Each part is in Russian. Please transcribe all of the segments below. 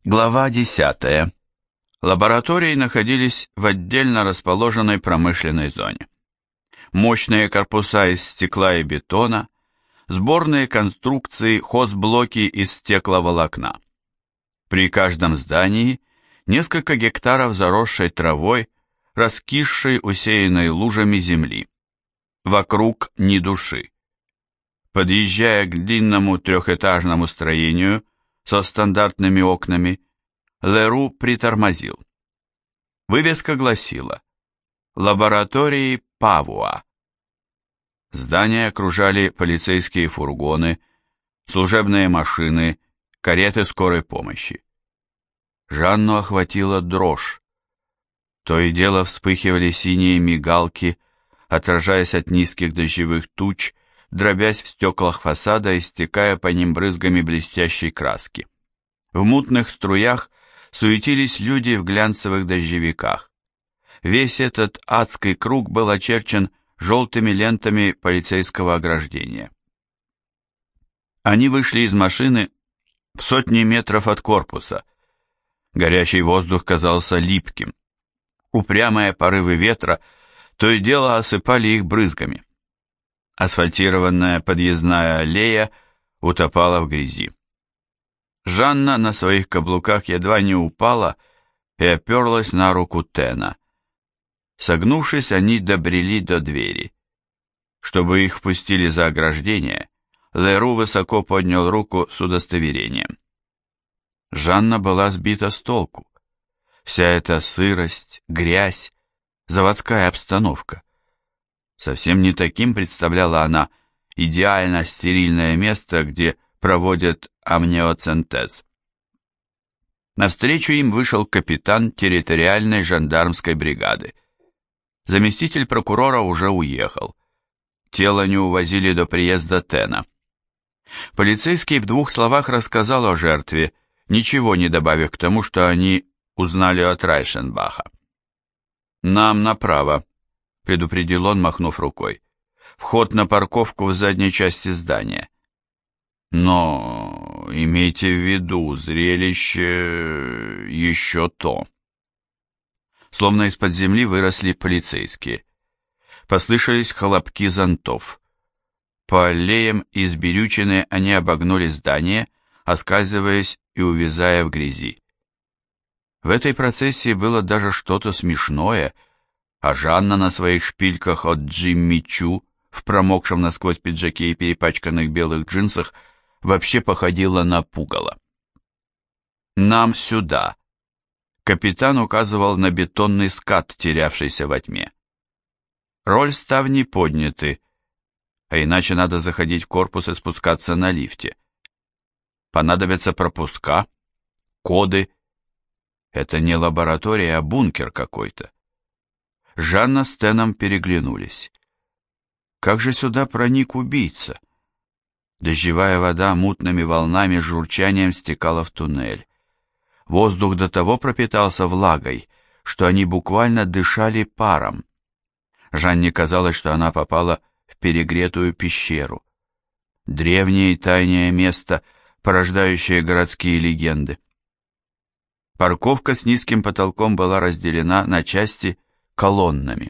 Глава 10. Лаборатории находились в отдельно расположенной промышленной зоне. Мощные корпуса из стекла и бетона, сборные конструкции, хозблоки из стекловолокна. При каждом здании несколько гектаров заросшей травой, раскисшей, усеянной лужами земли. Вокруг ни души. Подъезжая к длинному трехэтажному строению со стандартными окнами, Леру притормозил. Вывеска гласила «Лаборатории Павуа». Здание окружали полицейские фургоны, служебные машины, кареты скорой помощи. Жанну охватила дрожь. То и дело вспыхивали синие мигалки, отражаясь от низких дождевых туч, дробясь в стеклах фасада и стекая по ним брызгами блестящей краски. В мутных струях суетились люди в глянцевых дождевиках. Весь этот адский круг был очерчен желтыми лентами полицейского ограждения. Они вышли из машины в сотни метров от корпуса. Горячий воздух казался липким. Упрямые порывы ветра то и дело осыпали их брызгами. Асфальтированная подъездная аллея утопала в грязи. Жанна на своих каблуках едва не упала и оперлась на руку Тена. Согнувшись, они добрели до двери. Чтобы их впустили за ограждение, Леру высоко поднял руку с удостоверением. Жанна была сбита с толку. Вся эта сырость, грязь, заводская обстановка. Совсем не таким представляла она идеально стерильное место, где проводят амниоцентез. Навстречу им вышел капитан территориальной жандармской бригады. Заместитель прокурора уже уехал. Тело не увозили до приезда Тена. Полицейский в двух словах рассказал о жертве, ничего не добавив к тому, что они узнали от Райшенбаха. «Нам направо», — предупредил он, махнув рукой. «Вход на парковку в задней части здания». «Но имейте в виду, зрелище еще то». Словно из-под земли выросли полицейские. Послышались хлопки зонтов. По аллеям из берючины они обогнули здание, оскальзываясь и увязая в грязи. В этой процессии было даже что-то смешное, а Жанна на своих шпильках от Джимми Чу в промокшем насквозь пиджаке и перепачканных белых джинсах вообще походила на пугало. «Нам сюда!» Капитан указывал на бетонный скат, терявшийся во тьме. Роль ставни подняты, а иначе надо заходить в корпус и спускаться на лифте. Понадобятся пропуска, коды. Это не лаборатория, а бункер какой-то. Жанна с Теном переглянулись. Как же сюда проник убийца? Дождевая вода мутными волнами с журчанием стекала в туннель. Воздух до того пропитался влагой, что они буквально дышали паром. Жанне казалось, что она попала в перегретую пещеру. Древнее и тайное место, порождающее городские легенды. Парковка с низким потолком была разделена на части колоннами.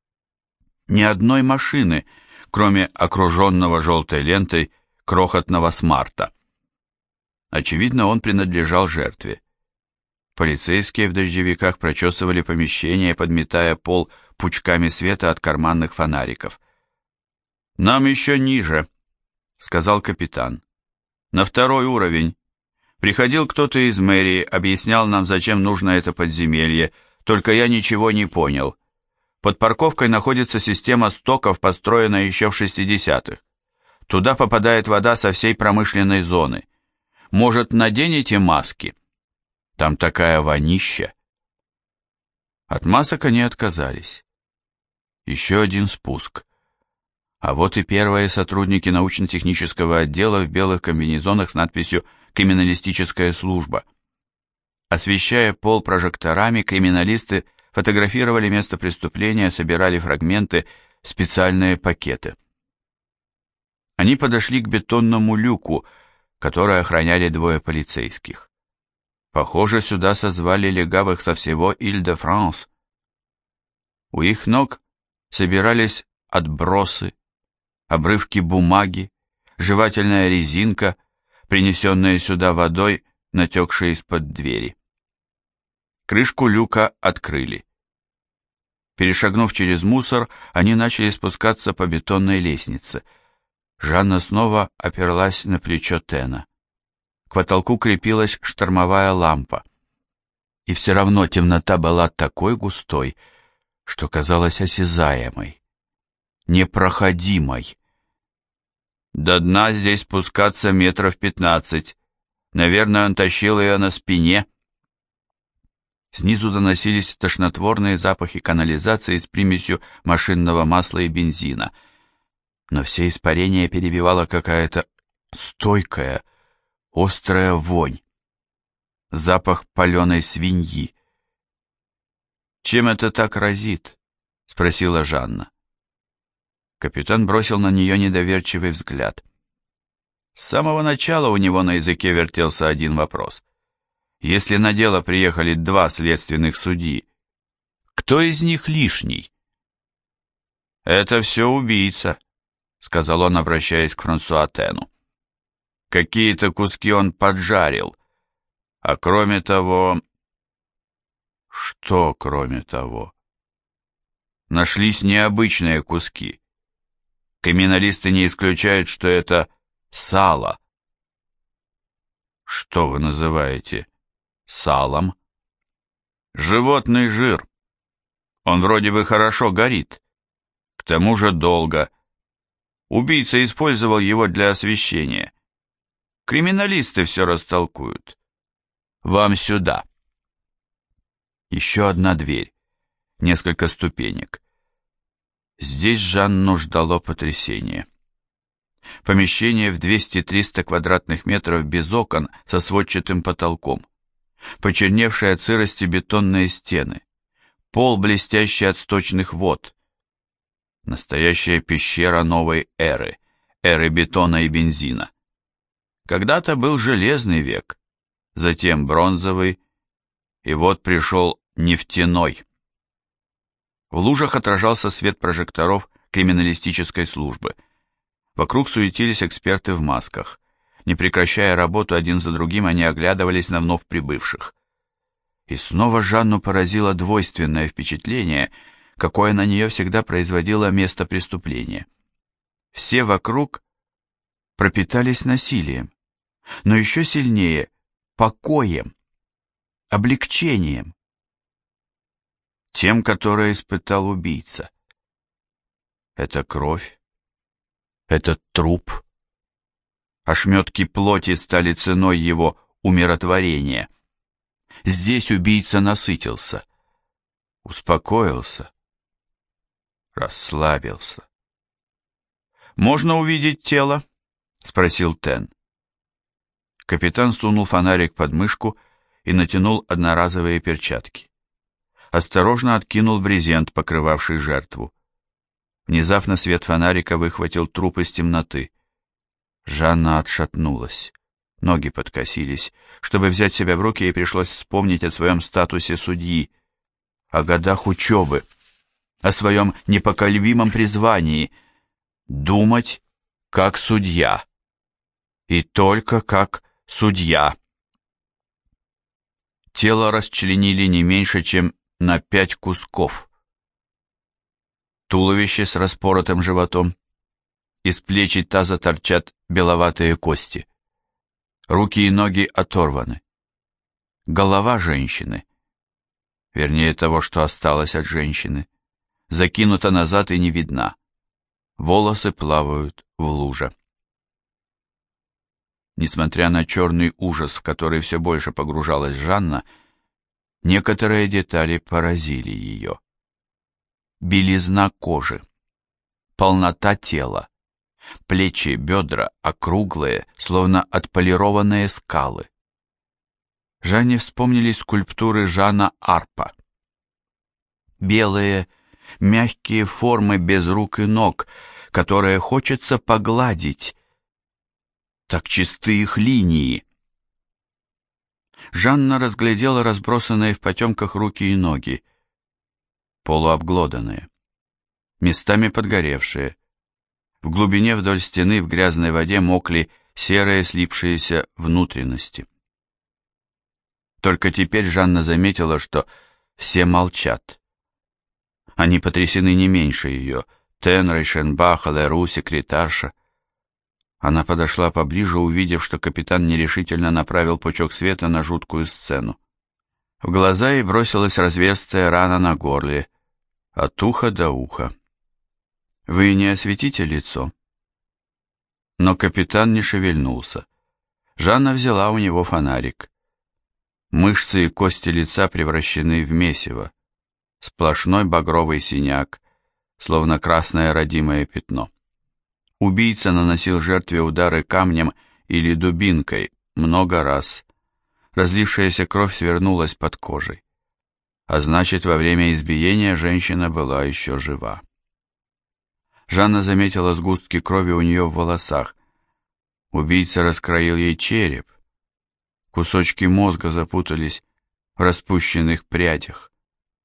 Ни одной машины, кроме окруженного желтой лентой крохотного смарта. Очевидно, он принадлежал жертве. Полицейские в дождевиках прочесывали помещение, подметая пол пучками света от карманных фонариков. «Нам еще ниже», — сказал капитан. «На второй уровень. Приходил кто-то из мэрии, объяснял нам, зачем нужно это подземелье, только я ничего не понял. Под парковкой находится система стоков, построенная еще в 60-х. Туда попадает вода со всей промышленной зоны. Может, наденете маски? Там такая вонища». От масок они отказались. Еще один спуск. А вот и первые сотрудники научно-технического отдела в белых комбинезонах с надписью «Криминалистическая служба». Освещая пол прожекторами, криминалисты фотографировали место преступления, собирали фрагменты, специальные пакеты. Они подошли к бетонному люку, который охраняли двое полицейских. Похоже, сюда созвали легавых со всего Иль-де-Франс. У их ног собирались отбросы, обрывки бумаги, жевательная резинка, принесенная сюда водой, натекшая из-под двери. Крышку люка открыли. Перешагнув через мусор, они начали спускаться по бетонной лестнице. Жанна снова оперлась на плечо Тена. К потолку крепилась штормовая лампа. И все равно темнота была такой густой, что казалась осязаемой, непроходимой. До дна здесь спускаться 15 метров. Наверное, он тащил ее на спине. Снизу доносились тошнотворные запахи канализации с примесью машинного масла и бензина. Но все испарения перебивала какая-то стойкая, острая вонь. Запах паленой свиньи. «Чем это так разит?» — спросила Жанна. Капитан бросил на нее недоверчивый взгляд. С самого начала у него на языке вертелся один вопрос. Если на дело приехали 2 следственных судьи, кто из них лишний? «Это все убийца», — сказал он, обращаясь к Франсуа Тену. «Какие-то куски он поджарил. А кроме того...» «Что кроме того?» «Нашлись необычные куски. Криминалисты не исключают, что это сало». «Что вы называете салом?» «Животный жир. Он вроде бы хорошо горит. К тому же долго. Убийца использовал его для освещения. Криминалисты все растолкуют. Вам сюда». Еще одна дверь. Несколько ступенек. Здесь Жанну ждало потрясение. Помещение в 200-300 квадратных метров без окон со сводчатым потолком. Почерневшие от сырости бетонные стены. Пол, блестящий от сточных вод. Настоящая пещера новой эры. Эры бетона и бензина. Когда-то был железный век, затем бронзовый, и вот пришел нефтяной. В лужах отражался свет прожекторов криминалистической службы. Вокруг суетились эксперты в масках. Не прекращая работу, один за другим они оглядывались на вновь прибывших. И снова Жанну поразило двойственное впечатление, какое на нее всегда производило место преступления. Все вокруг пропитались насилием, но еще сильнее — покоем, облегчением. Тем, которое испытал убийца. Это кровь, это труп. Ошметки плоти стали ценой его умиротворения. Здесь убийца насытился, успокоился, расслабился. «Можно увидеть тело?» — спросил Тен. Капитан сунул фонарик под мышку и натянул одноразовые перчатки. Осторожно откинул брезент, покрывавший жертву. Внезапно свет фонарика выхватил труп из темноты. Жанна отшатнулась. Ноги подкосились. Чтобы взять себя в руки, ей пришлось вспомнить о своем статусе судьи, о годах учебы, о своем непоколебимом призвании — думать как судья. И только как судья. Тело расчленили не меньше, чем на 5 кусков. Туловище с распоротым животом. Из плеч и таза торчат беловатые кости. Руки и ноги оторваны. Голова женщины, вернее того, что осталось от женщины, закинута назад и не видна. Волосы плавают в луже. Несмотря на черный ужас, в который все больше погружалась Жанна, некоторые детали поразили ее. Белизна кожи, полнота тела, плечи, бедра округлые, словно отполированные скалы. Жанне вспомнились скульптуры Жана Арпа. Белые, мягкие формы без рук и ног, которые хочется погладить. Так чисты их линии. Жанна разглядела разбросанные в потемках руки и ноги, полуобглоданные, местами подгоревшие. В глубине вдоль стены в грязной воде мокли серые слипшиеся внутренности. Только теперь Жанна заметила, что все молчат. Они потрясены не меньше ее. Тен, Рейшенбах, Леру, секретарша. Она подошла поближе, увидев, что капитан нерешительно направил пучок света на жуткую сцену. В глаза ей бросилась разверстая рана на горле, от уха до уха. «Вы не осветите лицо?» Но капитан не шевельнулся. Жанна взяла у него фонарик. Мышцы и кости лица превращены в месиво. Сплошной багровый синяк, словно красное родимое пятно. Убийца наносил жертве удары камнем или дубинкой много раз. Разлившаяся кровь свернулась под кожей. А значит, во время избиения женщина была еще жива. Жанна заметила сгустки крови у нее в волосах. Убийца раскроил ей череп. Кусочки мозга запутались в распущенных прядях.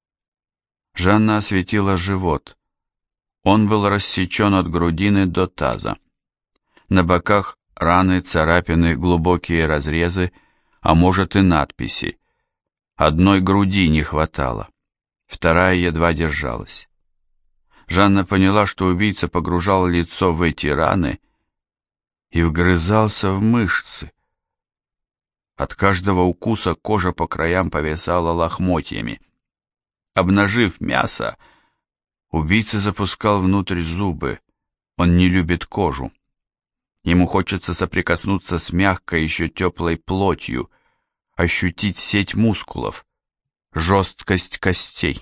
Жанна осветила живот. Он был рассечен от грудины до таза. На боках раны, царапины, глубокие разрезы, а может и надписи. Одной груди не хватало, вторая едва держалась. Жанна поняла, что убийца погружал лицо в эти раны и вгрызался в мышцы. От каждого укуса кожа по краям повисала лохмотьями. Обнажив мясо, убийца запускал внутрь зубы. Он не любит кожу. Ему хочется соприкоснуться с мягкой, еще теплой плотью, ощутить сеть мускулов, жесткость костей.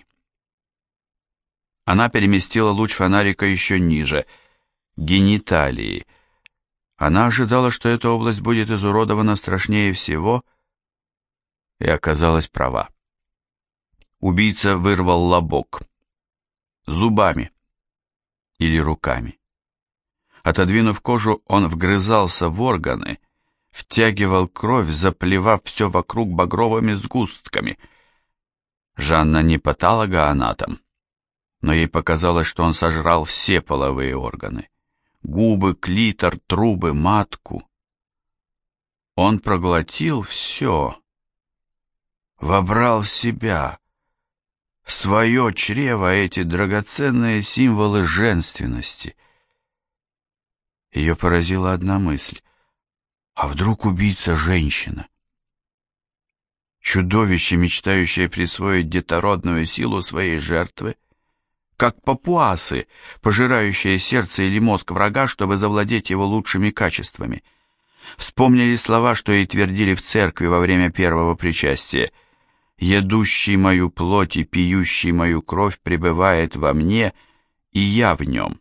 Она переместила луч фонарика еще ниже, гениталии. Она ожидала, что эта область будет изуродована страшнее всего, и оказалась права. Убийца вырвал лобок. Зубами или руками. Отодвинув кожу, он вгрызался в органы, втягивал кровь, заплевав все вокруг багровыми сгустками. Жанна не патологоанатом, но ей показалось, что он сожрал все половые органы. Губы, клитор, трубы, матку. Он проглотил все, вобрал в себя, в свое чрево эти драгоценные символы женственности. Ее поразила одна мысль. А вдруг убийца женщина? Чудовище, мечтающее присвоить детородную силу своей жертвы, как папуасы, пожирающие сердце или мозг врага, чтобы завладеть его лучшими качествами. Вспомнили слова, что ей твердили в церкви во время первого причастия. «Едущий мою плоть и пьющий мою кровь пребывает во мне, и я в нем».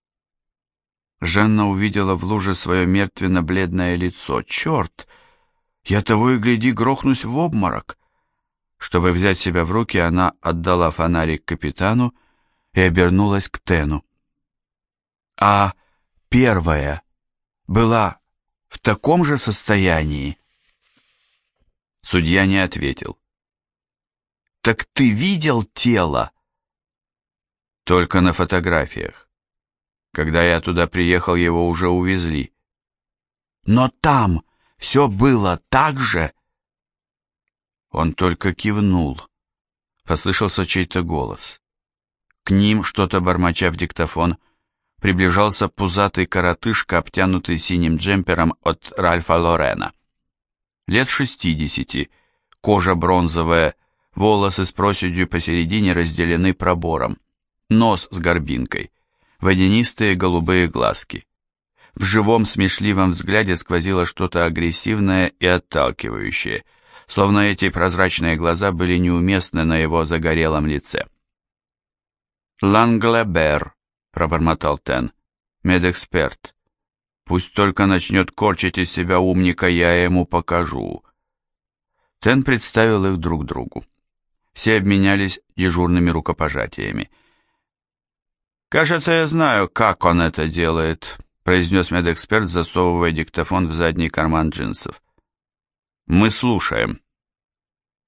Жанна увидела в луже свое мертвенно-бледное лицо. «Черт! Я того и гляди грохнусь в обморок!» Чтобы взять себя в руки, она отдала фонарик капитану и обернулась к Тену. «А первая была в таком же состоянии?» Судья не ответил. «Так ты видел тело?» «Только на фотографиях. Когда я туда приехал, его уже увезли». «Но там все было так же?» Он только кивнул. Послышался чей-то голос. К ним, что-то бормоча в диктофон, приближался пузатый коротышка, обтянутый синим джемпером от Ральфа Лорена. Лет 60, кожа бронзовая, волосы с проседью посередине разделены пробором, нос с горбинкой, водянистые голубые глазки. В живом смешливом взгляде сквозило что-то агрессивное и отталкивающее, словно эти прозрачные глаза были неуместны на его загорелом лице. «Ланглебер», — пробормотал Тен, — «медэксперт. Пусть только начнет корчить из себя умника, я ему покажу». Тен представил их друг другу. Все обменялись дежурными рукопожатиями. «Кажется, я знаю, как он это делает», — произнес медэксперт, засовывая диктофон в задний карман джинсов. «Мы слушаем»,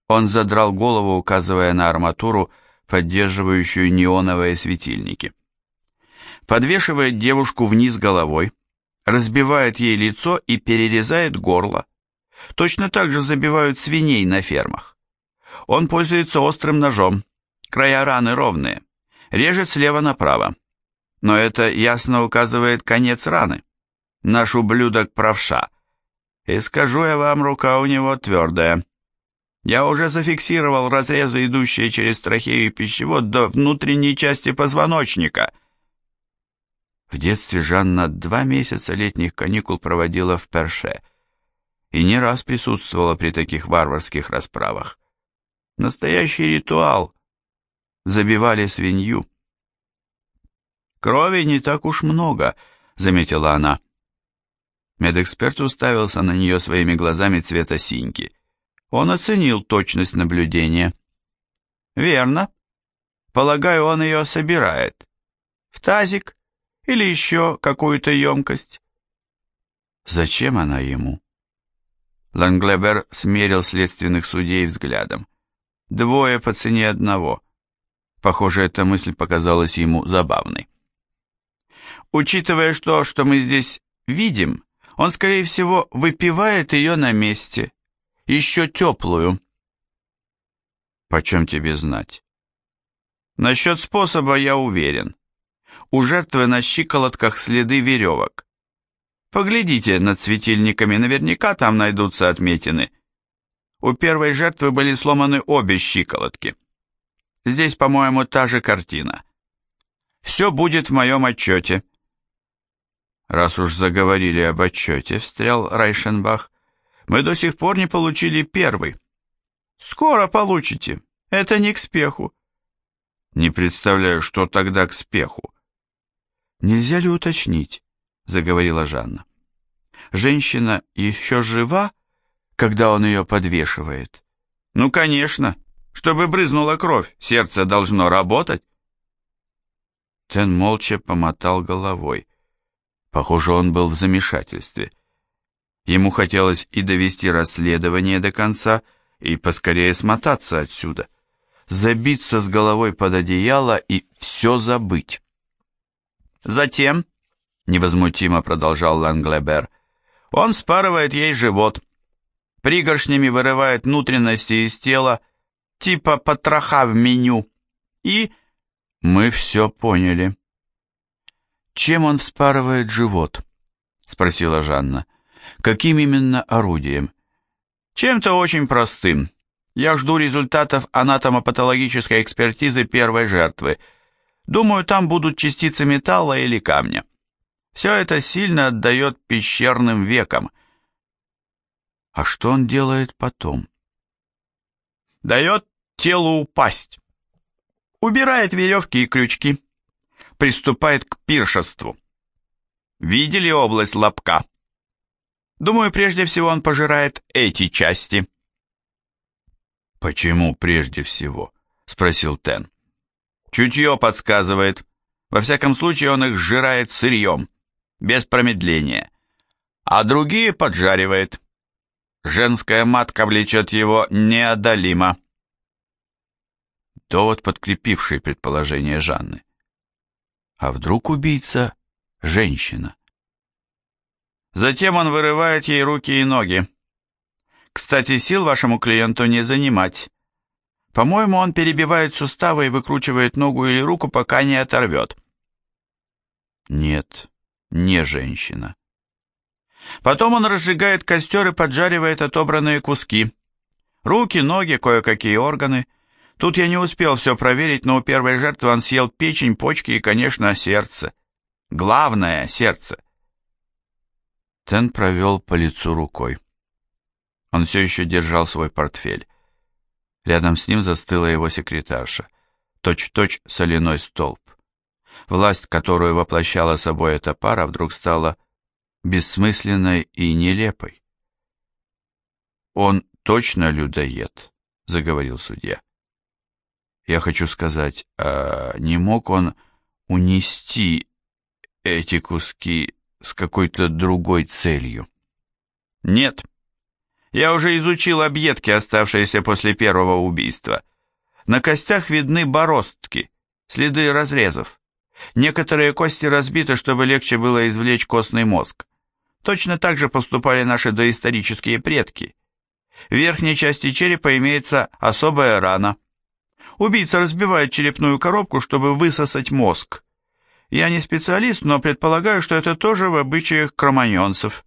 Он задрал голову, указывая на арматуру, поддерживающую неоновые светильники. Подвешивает девушку вниз головой, разбивает ей лицо и перерезает горло. Точно так же забивают свиней на фермах. Он пользуется острым ножом, края раны ровные, режет слева направо. Но это ясно указывает конец раны. Наш ублюдок правша. И скажу я вам, рука у него твердая. Я уже зафиксировал разрезы, идущие через трахею и пищевод до внутренней части позвоночника. В детстве Жанна 2 месяца летних каникул проводила в Перше и не раз присутствовала при таких варварских расправах. Настоящий ритуал. Забивали свинью. «Крови не так уж много», — заметила она. Медэксперт уставился на нее своими глазами цвета синьки. Он оценил точность наблюдения. «Верно. Полагаю, он ее собирает. В тазик или еще какую-то емкость». «Зачем она ему?» Ланглебер смерил следственных судей взглядом. 2 по цене 1. Похоже, эта мысль показалась ему забавной. «Учитывая то, что мы здесь видим, он, скорее всего, выпивает ее на месте, еще теплую». «Почем тебе знать?» «Насчет способа я уверен. У жертвы на щиколотках следы веревок. Поглядите над светильниками, наверняка там найдутся отметины. У первой жертвы были сломаны обе щиколотки. Здесь, по-моему, та же картина. Все будет в моем отчете». «Раз уж заговорили об отчете», — встрял Райшенбах, — «мы до сих пор не получили первый». «Скоро получите. Это не к спеху». «Не представляю, что тогда к спеху». «Нельзя ли уточнить?» — заговорила Жанна. «Женщина еще жива, когда он ее подвешивает?» «Ну, конечно. Чтобы брызнула кровь, сердце должно работать». Тен молча помотал головой. Похоже, он был в замешательстве. Ему хотелось и довести расследование до конца, и поскорее смотаться отсюда, забиться с головой под одеяло и все забыть. «Затем», — невозмутимо продолжал Ланглебер, — «он вспарывает ей живот, пригоршнями вырывает внутренности из тела, типа потроха в меню, и...» «Мы все поняли». «Чем он вспарывает живот?» — спросила Жанна. «Каким именно орудием?» «Чем-то очень простым. Я жду результатов анатомопатологической экспертизы первой жертвы. Думаю, там будут частицы металла или камня. Все это сильно отдает пещерным векам». «А что он делает потом?» «Дает телу упасть. Убирает веревки и крючки. Приступает к пиршеству. Видели область лобка? Думаю, прежде всего он пожирает эти части». «Почему прежде всего?» — спросил Тен. «Чутье подсказывает. Во всяком случае, он их сжирает сырьем, без промедления. А другие поджаривает. Женская матка влечет его неодолимо». Довод, подкрепивший предположение Жанны. А вдруг убийца – женщина? Затем он вырывает ей руки и ноги. Кстати, сил вашему клиенту не занимать. По-моему, он перебивает суставы и выкручивает ногу или руку, пока не оторвет. Нет, не женщина. Потом он разжигает костер и поджаривает отобранные куски. Руки, ноги, кое-какие органы. Тут я не успел все проверить, но у первой жертвы он съел печень, почки и, конечно, сердце. Главное – сердце. Тен провел по лицу рукой. Он все еще держал свой портфель. Рядом с ним застыла его секретарша. Точь-в-точь соляной столб. Власть, которую воплощала собой эта пара, вдруг стала бессмысленной и нелепой. «Он точно людоед», — заговорил судья. «Я хочу сказать, а не мог он унести эти куски с какой-то другой целью?» «Нет. Я уже изучил объедки, оставшиеся после первого убийства. На костях видны бороздки, следы разрезов. Некоторые кости разбиты, чтобы легче было извлечь костный мозг. Точно так же поступали наши доисторические предки. В верхней части черепа имеется особая рана. Убийца разбивает черепную коробку, чтобы высосать мозг. Я не специалист, но предполагаю, что это тоже в обычаях кроманьонцев.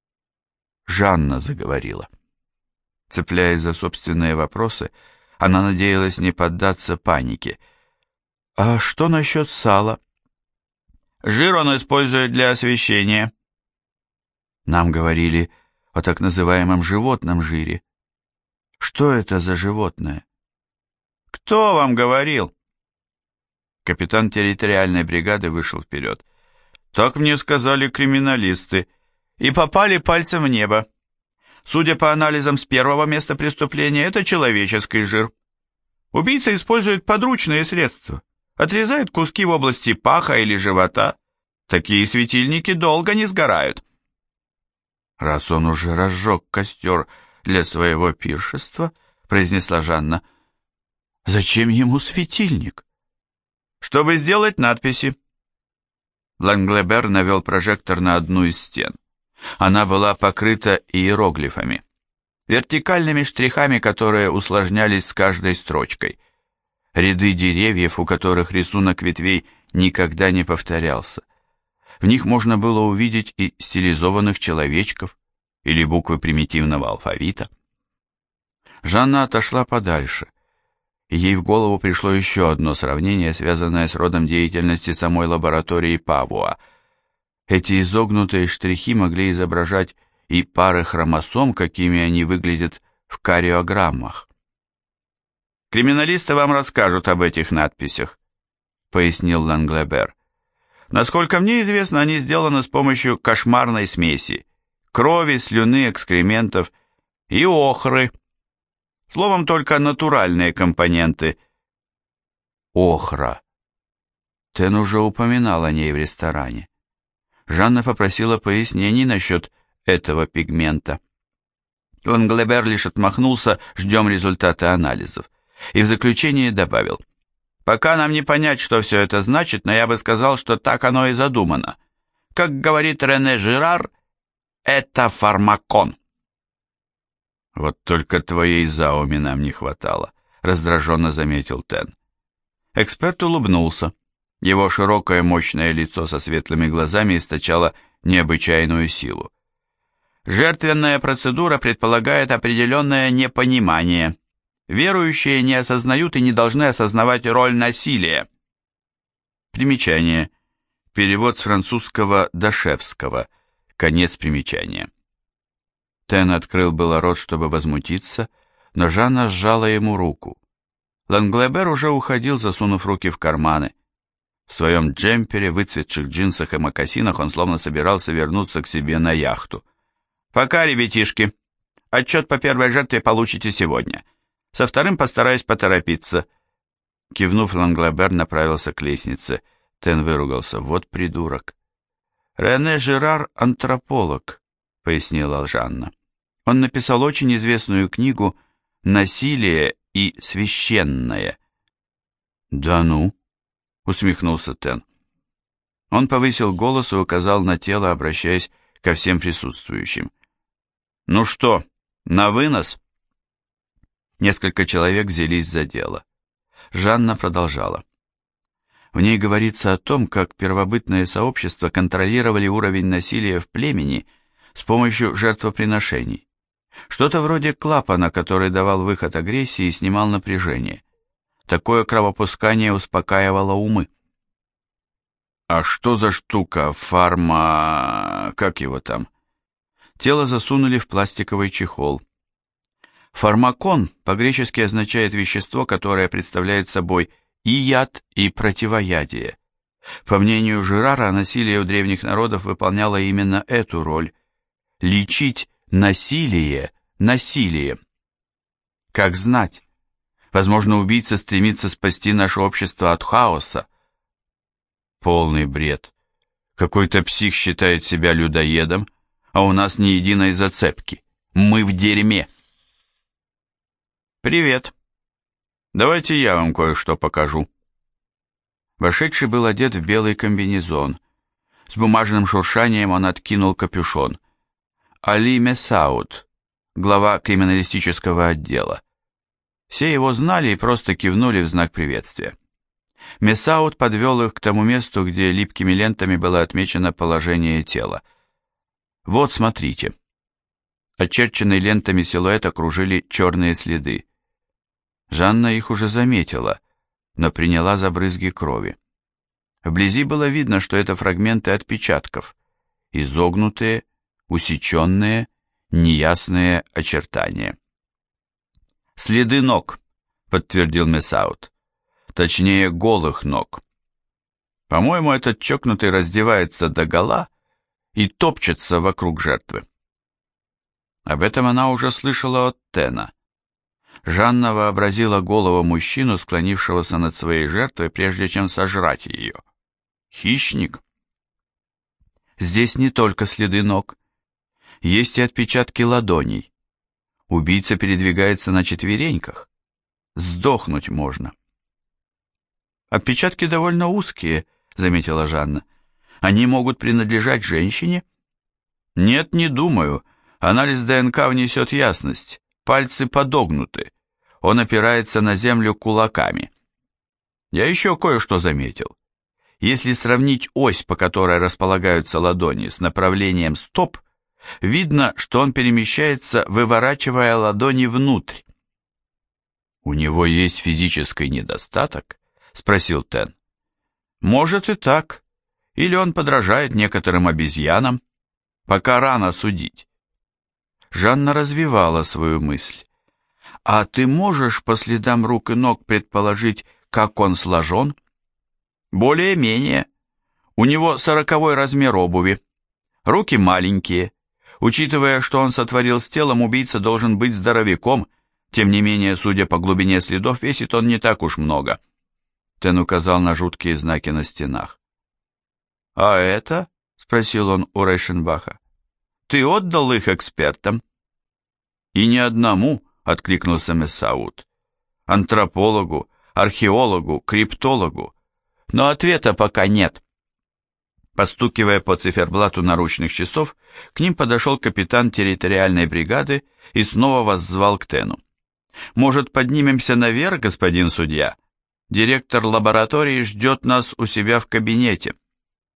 Жанна заговорила. Цепляясь за собственные вопросы, она надеялась не поддаться панике. «А что насчет сала?» «Жир он использует для освещения». «Нам говорили о так называемом животном жире. Что это за животное?» «Кто вам говорил?» Капитан территориальной бригады вышел вперед. «Так мне сказали криминалисты, и попали пальцем в небо. Судя по анализам с первого места преступления, это человеческий жир. Убийца использует подручные средства, отрезает куски в области паха или живота. Такие светильники долго не сгорают». «Раз он уже разжег костер для своего пиршества», — произнесла Жанна, — «зачем ему светильник?» «Чтобы сделать надписи». Ланглебер навел прожектор на одну из стен. Она была покрыта иероглифами, вертикальными штрихами, которые усложнялись с каждой строчкой. Ряды деревьев, у которых рисунок ветвей никогда не повторялся. В них можно было увидеть и стилизованных человечков, или буквы примитивного алфавита. Жанна отошла подальше, и ей в голову пришло еще одно сравнение, связанное с родом деятельности самой лаборатории Павуа. Эти изогнутые штрихи могли изображать и пары хромосом, какими они выглядят в кариограммах. «Криминалисты вам расскажут об этих надписях», — пояснил Ланглебер. «Насколько мне известно, они сделаны с помощью кошмарной смеси, крови, слюны, экскрементов и охры. Словом, только натуральные компоненты». Охра. Тен уже упоминал о ней в ресторане. Жанна попросила пояснений насчет этого пигмента. Ланглебер лишь отмахнулся: «Ждем результаты анализов». И в заключение добавил: «Пока нам не понять, что все это значит, но я бы сказал, что так оно и задумано. Как говорит Рене Жирар, это фармакон». «Вот только твоей зауми нам не хватало», — раздраженно заметил Тен. Эксперт улыбнулся. Его широкое мощное лицо со светлыми глазами источало необычайную силу. «Жертвенная процедура предполагает определенное непонимание. Верующие не осознают и не должны осознавать роль насилия». Примечание. Перевод с французского Дашевского. Конец примечания. Тен открыл было рот, чтобы возмутиться, но Жанна сжала ему руку. Ланглебер уже уходил, засунув руки в карманы. В своем джемпере, выцветших джинсах и мокасинах он словно собирался вернуться к себе на яхту. «Пока, ребятишки. Отчет по первой жертве получите сегодня. Со вторым постараюсь поторопиться». Кивнув, Ланглебер направился к лестнице. Тен выругался. «Вот придурок». «Рене Жирар – антрополог», — пояснила Жанна. «Он написал очень известную книгу «Насилие и священное». «Да ну?» — усмехнулся Тен. Он повысил голос и указал на тело, обращаясь ко всем присутствующим. «Ну что, на вынос?» Несколько человек взялись за дело. Жанна продолжала. В ней говорится о том, как первобытные сообщества контролировали уровень насилия в племени с помощью жертвоприношений. Что-то вроде клапана, который давал выход агрессии и снимал напряжение. Такое кровопускание успокаивало умы. «А что за штука, как его там?» Тело засунули в пластиковый чехол. Фармакон по-гречески означает вещество, которое представляет собой и яд, и противоядие. По мнению Жирара, насилие у древних народов выполняло именно эту роль – лечить насилие насилием. Как знать? Возможно, убийца стремится спасти наше общество от хаоса. Полный бред. Какой-то псих считает себя людоедом, а у нас ни единой зацепки. Мы в дерьме. «Привет. Давайте я вам кое-что покажу». Вошедший был одет в белый комбинезон. С бумажным шуршанием он откинул капюшон. Али Месауд, глава криминалистического отдела. Все его знали и просто кивнули в знак приветствия. Месауд подвел их к тому месту, где липкими лентами было отмечено положение тела. «Вот, смотрите». Очерченный лентами силуэт окружили черные следы. Жанна их уже заметила, но приняла за брызги крови. Вблизи было видно, что это фрагменты отпечатков, изогнутые, усеченные, неясные очертания. «Следы ног», — подтвердил Месаут. «Точнее, голых ног. По-моему, этот чокнутый раздевается догола и топчется вокруг жертвы». Об этом она уже слышала от Тена. Жанна вообразила голову мужчину, склонившегося над своей жертвой, прежде чем сожрать ее. Хищник. Здесь не только следы ног. Есть и отпечатки ладоней. Убийца передвигается на четвереньках. Сдохнуть можно. Отпечатки довольно узкие, заметила Жанна. Они могут принадлежать женщине? Нет, не думаю. Анализ ДНК внесет ясность. Пальцы подогнуты. Он опирается на землю кулаками. Я еще кое-что заметил. Если сравнить ось, по которой располагаются ладони, с направлением стоп, видно, что он перемещается, выворачивая ладони внутрь. «У него есть физический недостаток?» — спросил Тен. «Может и так. Или он подражает некоторым обезьянам. Пока рано судить». Жанна развивала свою мысль. «А ты можешь по следам рук и ног предположить, как он сложен?» «Более-менее. У него 40-й размер обуви. Руки маленькие. Учитывая, что он сотворил с телом, убийца должен быть здоровяком. Тем не менее, судя по глубине следов, весит он не так уж много». Тен указал на жуткие знаки на стенах. «А это?» — спросил он у Рейшенбаха. «Ты отдал их экспертам?» «И не одному», — откликнулся Месауд. «Антропологу, археологу, криптологу. Но ответа пока нет». Постукивая по циферблату наручных часов, к ним подошел капитан территориальной бригады и снова воззвал к Тену. «Может, поднимемся наверх, господин судья? Директор лаборатории ждет нас у себя в кабинете».